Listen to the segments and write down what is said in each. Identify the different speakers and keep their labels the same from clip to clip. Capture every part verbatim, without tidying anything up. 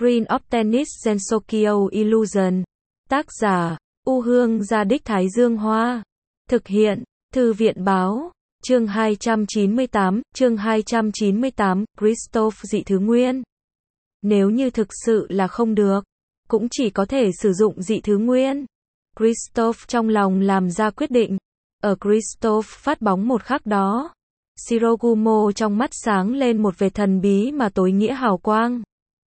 Speaker 1: Prince of Tennis Gensokyo Illusion. Tác giả, U Hương Gia Đích Thái Dương Hoa. Thực hiện, Thư viện Báo. Chương hai trăm chín mươi tám, chương hai trăm chín mươi tám, Christophe dị thứ nguyên. Nếu như thực sự là không được, cũng chỉ có thể sử dụng dị thứ nguyên. Christophe trong lòng làm ra quyết định. Ở Christophe phát bóng một khắc đó, Shirogumo trong mắt sáng lên một vệt thần bí mà tối nghĩa hào quang.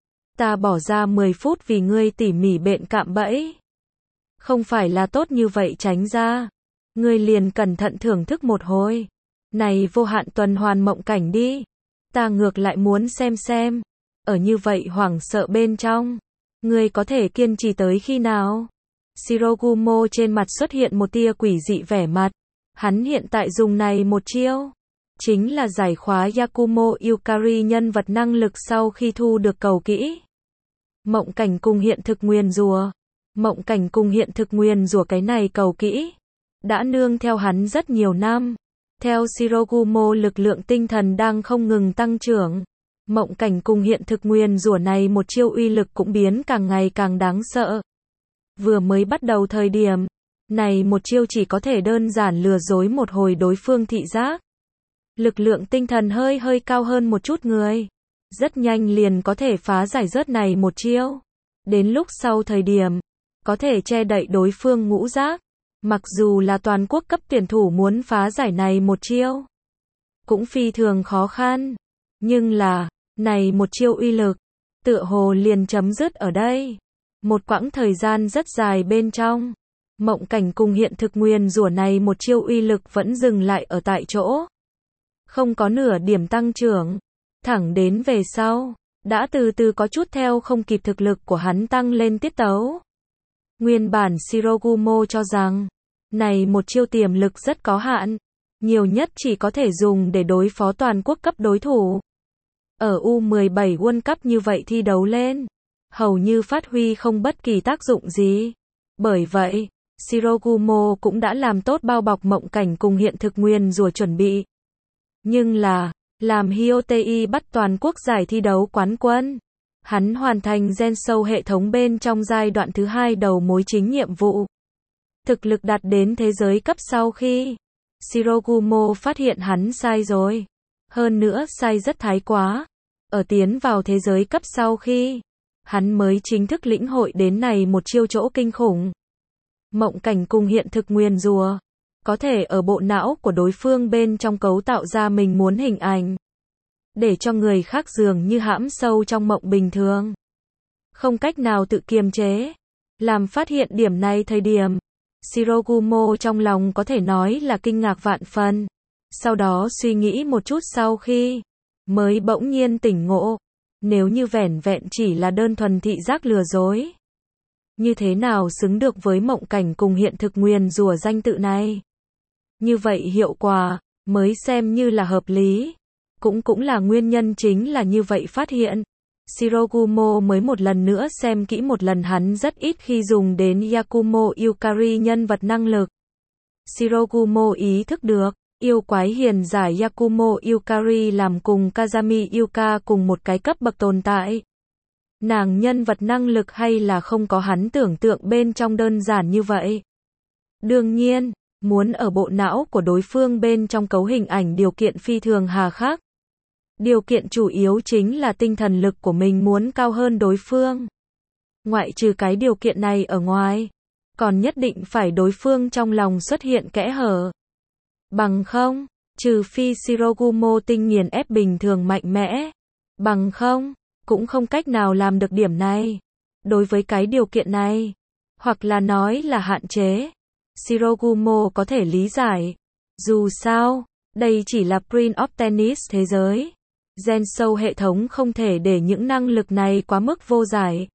Speaker 1: Ta bỏ ra mười phút vì ngươi tỉ mỉ bện cạm bẫy. Không phải là tốt như vậy tránh ra. Ngươi liền cẩn thận thưởng thức một hồi. Này vô hạn tuần hoàn mộng cảnh đi. Ta ngược lại muốn xem xem. Ở như vậy hoảng sợ bên trong, ngươi có thể kiên trì tới khi nào? Shirogumo trên mặt xuất hiện một tia quỷ dị vẻ mặt. Hắn hiện tại dùng này một chiêu, chính là giải khóa Yakumo Yukari nhân vật năng lực sau khi thu được cầu kỹ. Mộng cảnh cùng hiện thực nguyền rủa. Mộng cảnh cùng hiện thực nguyền rủa cái này cầu kỹ đã nương theo hắn rất nhiều năm. Theo Shirogumo lực lượng tinh thần đang không ngừng tăng trưởng. Mộng cảnh cùng hiện thực nguyền rủa này một chiêu uy lực cũng biến càng ngày càng đáng sợ. Vừa mới bắt đầu thời điểm, này một chiêu chỉ có thể đơn giản lừa dối một hồi đối phương thị giác. Lực lượng tinh thần hơi hơi cao hơn một chút người, rất nhanh liền có thể phá giải rớt này một chiêu. Đến lúc sau thời điểm, có thể che đậy đối phương ngũ giác. Mặc dù là toàn quốc cấp tuyển thủ muốn phá giải này một chiêu, cũng phi thường khó khăn. Nhưng là, này một chiêu uy lực, tựa hồ liền chấm dứt ở đây. Một quãng thời gian rất dài bên trong, mộng cảnh cùng hiện thực nguyền rủa này một chiêu uy lực vẫn dừng lại ở tại chỗ. Không có nửa điểm tăng trưởng. Thẳng đến về sau, đã từ từ có chút theo không kịp thực lực của hắn tăng lên tiết tấu. Nguyên bản Shirogumo cho rằng, này một chiêu tiềm lực rất có hạn, nhiều nhất chỉ có thể dùng để đối phó toàn quốc cấp đối thủ. Ở U mười bảy World Cup như vậy thi đấu lên, hầu như phát huy không bất kỳ tác dụng gì. Bởi vậy, Shirogumo cũng đã làm tốt bao bọc mộng cảnh cùng hiện thực nguyền rủa chuẩn bị. Nhưng là, làm Hyotei bắt toàn quốc giải thi đấu quán quân, hắn hoàn thành gen sâu hệ thống bên trong giai đoạn thứ hai đầu mối chính nhiệm vụ. Thực lực đạt đến thế giới cấp sau khi, Shirogumo phát hiện hắn sai rồi. Hơn nữa sai rất thái quá. Ở tiến vào thế giới cấp sau khi, hắn mới chính thức lĩnh hội đến này một chiêu chỗ kinh khủng. Mộng cảnh cùng hiện thực nguyền rủa, có thể ở bộ não của đối phương bên trong cấu tạo ra mình muốn hình ảnh, để cho người khác dường như hãm sâu trong mộng bình thường, không cách nào tự kiềm chế. Làm phát hiện điểm này thời điểm, Shirogumo trong lòng có thể nói là kinh ngạc vạn phần. Sau đó suy nghĩ một chút sau khi, mới bỗng nhiên tỉnh ngộ. Nếu như vẻn vẹn chỉ là đơn thuần thị giác lừa dối, như thế nào xứng được với mộng cảnh cùng hiện thực nguyền rủa danh tự này? Như vậy hiệu quả, mới xem như là hợp lý. Cũng cũng là nguyên nhân chính là như vậy phát hiện. Shirogumo mới một lần nữa xem kỹ một lần hắn rất ít khi dùng đến Yakumo Yukari nhân vật năng lực. Shirogumo ý thức được, yêu quái hiền giải Yakumo Yukari làm cùng Kazami Yuka cùng một cái cấp bậc tồn tại. Nàng nhân vật năng lực hay là không có hắn tưởng tượng bên trong đơn giản như vậy. Đương nhiên, muốn ở bộ não của đối phương bên trong cấu hình ảnh điều kiện phi thường hà khắc. Điều kiện chủ yếu chính là tinh thần lực của mình muốn cao hơn đối phương. Ngoại trừ cái điều kiện này ở ngoài, còn nhất định phải đối phương trong lòng xuất hiện kẽ hở. Bằng không, trừ phi Shirogumo tinh nghiền ép bình thường mạnh mẽ. Bằng không, cũng không cách nào làm được điểm này. Đối với cái điều kiện này, hoặc là nói là hạn chế, Shirogumo có thể lý giải. Dù sao, đây chỉ là Prince of Tennis thế giới. Gen sâu hệ thống không thể để những năng lực này quá mức vô giải.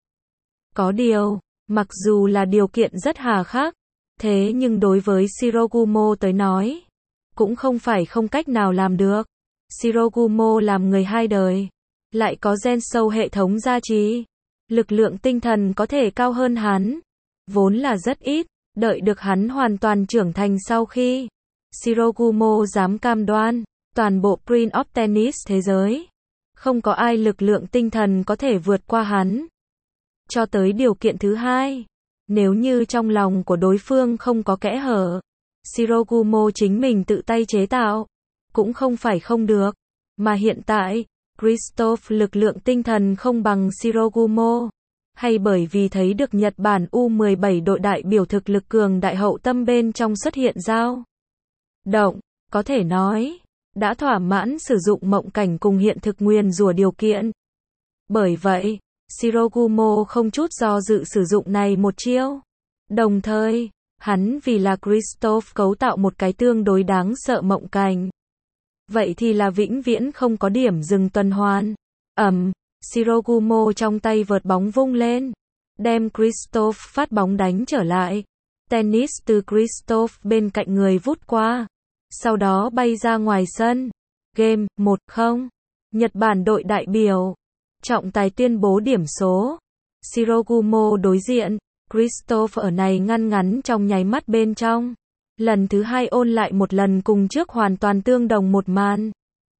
Speaker 1: Có điều, mặc dù là điều kiện rất hà khắc, thế nhưng đối với Shirogumo tới nói, cũng không phải không cách nào làm được. Shirogumo làm người hai đời, lại có gen sâu hệ thống gia trì, lực lượng tinh thần có thể cao hơn hắn, vốn là rất ít. Đợi được hắn hoàn toàn trưởng thành sau khi, Shirogumo dám cam đoan, toàn bộ Prince of Tennis thế giới, không có ai lực lượng tinh thần có thể vượt qua hắn. cho tới điều kiện thứ hai. Nếu như trong lòng của đối phương không có kẽ hở, Shirogumo chính mình tự tay chế tạo, cũng không phải không được. Mà hiện tại, Christophe lực lượng tinh thần không bằng Shirogumo, hay bởi vì thấy được Nhật Bản U mười bảy đội đại biểu thực lực cường đại hậu tâm bên trong xuất hiện dao động, có thể nói, đã thỏa mãn sử dụng mộng cảnh cùng hiện thực nguyền rủa điều kiện. Bởi vậy, Shirogumo không chút do dự sử dụng này một chiêu. Đồng thời, hắn vì là Christophe cấu tạo một cái tương đối đáng sợ mộng cảnh. Vậy thì là vĩnh viễn không có điểm dừng tuần hoàn. Ầm, Shirogumo trong tay vợt bóng vung lên, đem Christophe phát bóng đánh trở lại. Tennis từ Christophe bên cạnh người vút qua, sau đó bay ra ngoài sân. Game một không. Nhật Bản đội đại biểu. Trọng tài tuyên bố điểm số. Shirogumo đối diện, Christophe ở này ngăn ngắn trong nháy mắt bên trong. Lần thứ hai ôn lại một lần cùng trước hoàn toàn tương đồng một màn.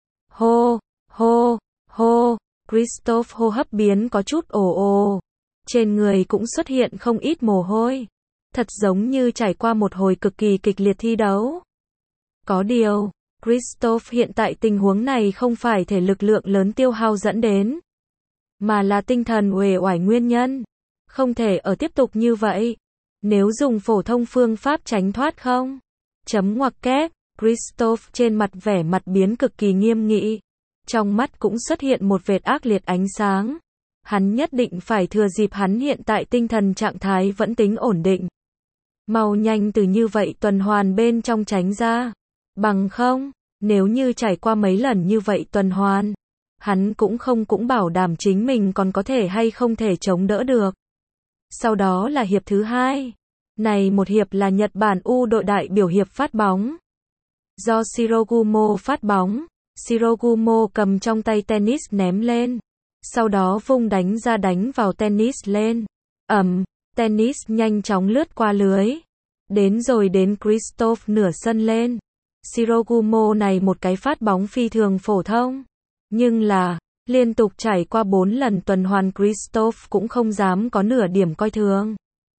Speaker 1: Hô, hô, hô, Christophe hô hấp biến có chút ồ ồ. Trên người cũng xuất hiện không ít mồ hôi. Thật giống như trải qua một hồi cực kỳ kịch liệt thi đấu. Có điều, Christophe hiện tại tình huống này không phải thể lực lượng lớn tiêu hao dẫn đến, mà là tinh thần uể oải nguyên nhân. Không thể ở tiếp tục như vậy. Nếu dùng phổ thông phương pháp tránh thoát không? Chấm ngoặc kép, Christophe trên mặt vẻ mặt biến cực kỳ nghiêm nghị. Trong mắt cũng xuất hiện một vệt ác liệt ánh sáng. Hắn nhất định phải thừa dịp hắn hiện tại tinh thần trạng thái vẫn tính ổn định. Mau nhanh từ như vậy tuần hoàn bên trong tránh ra. Bằng không, nếu như trải qua mấy lần như vậy tuần hoàn, hắn cũng không cũng bảo đảm chính mình còn có thể hay không thể chống đỡ được. Sau đó là hiệp thứ hai. Này một hiệp là Nhật Bản U đội đại biểu hiệp phát bóng. Do Shirogumo phát bóng, Shirogumo cầm trong tay tennis ném lên. Sau đó vung đánh ra đánh vào tennis lên. Ầm, tennis nhanh chóng lướt qua lưới. Đến rồi đến Christophe nửa sân lên. Shirogumo này một cái phát bóng phi thường phổ thông. Nhưng là, liên tục trải qua bốn lần tuần hoàn Christophe cũng không dám có nửa điểm coi thường.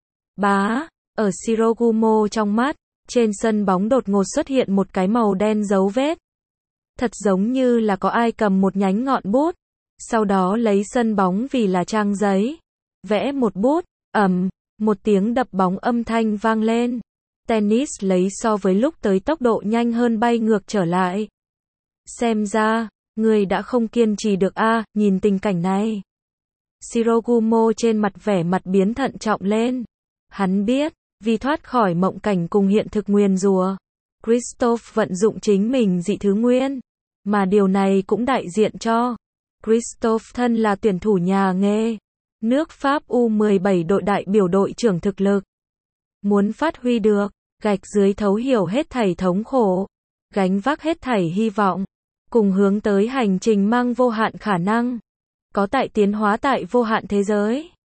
Speaker 1: Bá, ở Shirogumo trong mắt, trên sân bóng đột ngột xuất hiện một cái màu đen dấu vết. Thật giống như là có ai cầm một nhánh ngọn bút, sau đó lấy sân bóng vì là trang giấy, vẽ một bút, ầm, một tiếng đập bóng âm thanh vang lên. Tennis lấy so với lúc tới tốc độ nhanh hơn bay ngược trở lại. Xem ra, người đã không kiên trì được a, à, nhìn tình cảnh này. Shirogumo trên mặt vẻ mặt biến thận trọng lên. Hắn biết, vì thoát khỏi mộng cảnh cùng hiện thực nguyền rủa, Christophe vận dụng chính mình dị thứ nguyên. Mà điều này cũng đại diện cho Christophe thân là tuyển thủ nhà nghề. Nước Pháp U mười bảy đội đại biểu đội trưởng thực lực. Muốn phát huy được, gạch dưới thấu hiểu hết thảy thống khổ, gánh vác hết thảy hy vọng, cùng hướng tới hành trình mang vô hạn khả năng, có tại tiến hóa tại vô hạn thế giới.